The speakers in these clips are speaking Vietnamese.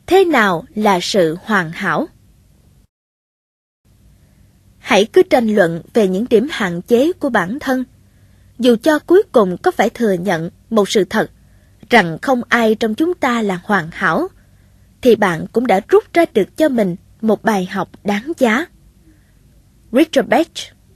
Thế nào là sự hoàn hảo? Hãy cứ tranh luận về những điểm hạn chế của bản thân. Dù cho cuối cùng có phải thừa nhận một sự thật rằng không ai trong chúng ta là hoàn hảo, thì bạn cũng đã rút ra được cho mình một bài học đáng giá. Richard Bach.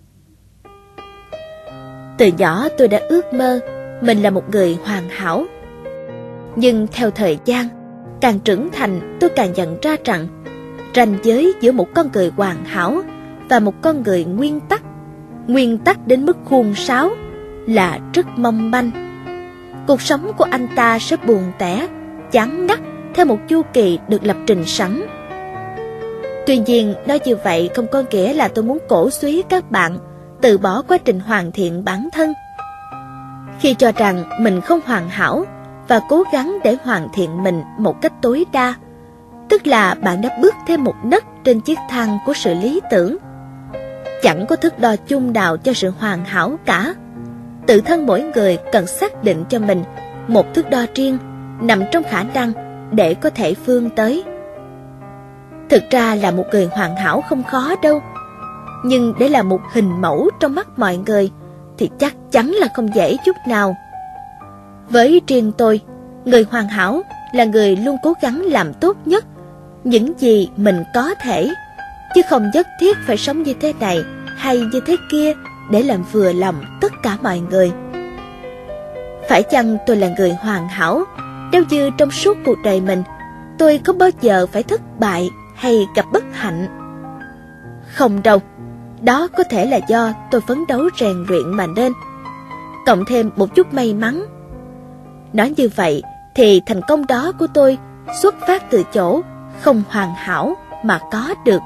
Từ nhỏ tôi đã ước mơ mình là một người hoàn hảo. Nhưng theo thời gian, càng trưởng thành tôi càng nhận ra rằng ranh giới giữa một con người hoàn hảo và một con người nguyên tắc đến mức khuôn sáo, là rất mong manh. Cuộc sống của anh ta sẽ buồn tẻ, chán ngắt theo một chu kỳ được lập trình sẵn. Tuy nhiên, nói như vậy không có nghĩa là tôi muốn cổ suý các bạn từ bỏ quá trình hoàn thiện bản thân. Khi cho rằng mình không hoàn hảo và cố gắng để hoàn thiện mình một cách tối đa, tức là bạn đã bước thêm một nấc trên chiếc thang của sự lý tưởng. Chẳng có thước đo chung nào cho sự hoàn hảo cả. Tự thân mỗi người cần xác định cho mình một thước đo riêng nằm trong khả năng để có thể vươn tới. Thực ra là một người hoàn hảo không khó đâu, nhưng để là một hình mẫu trong mắt mọi người thì chắc chắn là không dễ chút nào. Với riêng tôi, người hoàn hảo là người luôn cố gắng làm tốt nhất những gì mình có thể, chứ không nhất thiết phải sống như thế này hay như thế kia để làm vừa lòng tất cả mọi người. Phải chăng tôi là người hoàn hảo nếu như trong suốt cuộc đời mình tôi không bao giờ phải thất bại hay gặp bất hạnh? Không đâu, đó có thể là do tôi phấn đấu rèn luyện mà nên, cộng thêm một chút may mắn. Nói như vậy thì thành công đó của tôi xuất phát từ chỗ không hoàn hảo mà có được.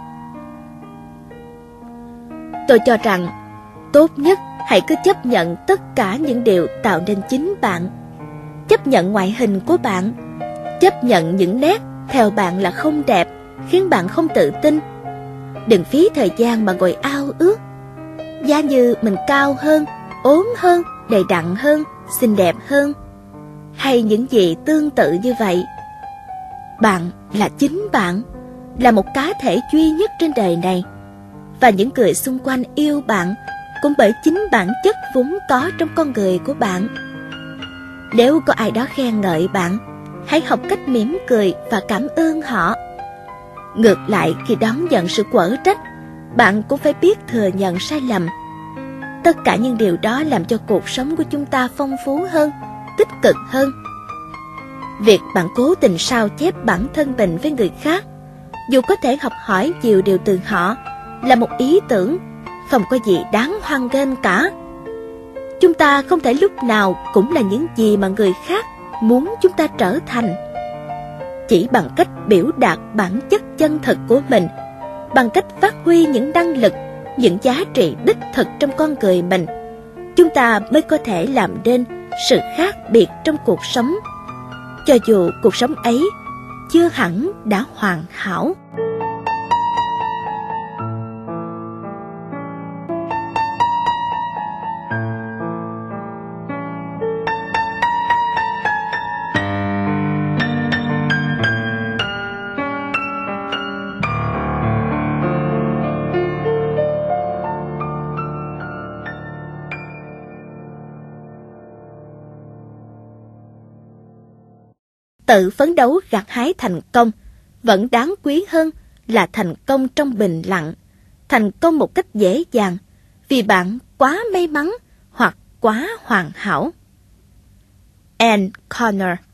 Tôi cho rằng tốt nhất hãy cứ chấp nhận tất cả những điều tạo nên chính bạn. Chấp nhận ngoại hình của bạn, chấp nhận những nét theo bạn là không đẹp, khiến bạn không tự tin. Đừng phí thời gian mà ngồi ao ước. Giá như mình cao hơn, ốm hơn, đầy đặn hơn, xinh đẹp hơn, hay những gì tương tự như vậy. Bạn là chính bạn, là một cá thể duy nhất trên đời này. Và những người xung quanh yêu bạn cũng bởi chính bản chất vốn có trong con người của bạn. Nếu có ai đó khen ngợi bạn, hãy học cách mỉm cười và cảm ơn họ. Ngược lại, khi đón nhận sự quở trách, bạn cũng phải biết thừa nhận sai lầm. Tất cả những điều đó làm cho cuộc sống của chúng ta phong phú hơn, tích cực hơn. Việc bạn cố tình sao chép bản thân mình với người khác, dù có thể học hỏi nhiều điều từ họ, là một ý tưởng không có gì đáng hoan nghênh cả. Chúng ta không thể lúc nào cũng là những gì mà người khác muốn chúng ta trở thành. Chỉ bằng cách biểu đạt bản chất chân thực của mình, bằng cách phát huy những năng lực, những giá trị đích thực trong con người mình, chúng ta mới có thể làm nên sự khác biệt trong cuộc sống, cho dù cuộc sống ấy chưa hẳn đã hoàn hảo. Tự phấn đấu gặt hái thành công vẫn đáng quý hơn là thành công trong bình lặng, thành công một cách dễ dàng vì bạn quá may mắn hoặc quá hoàn hảo. Anne Connor.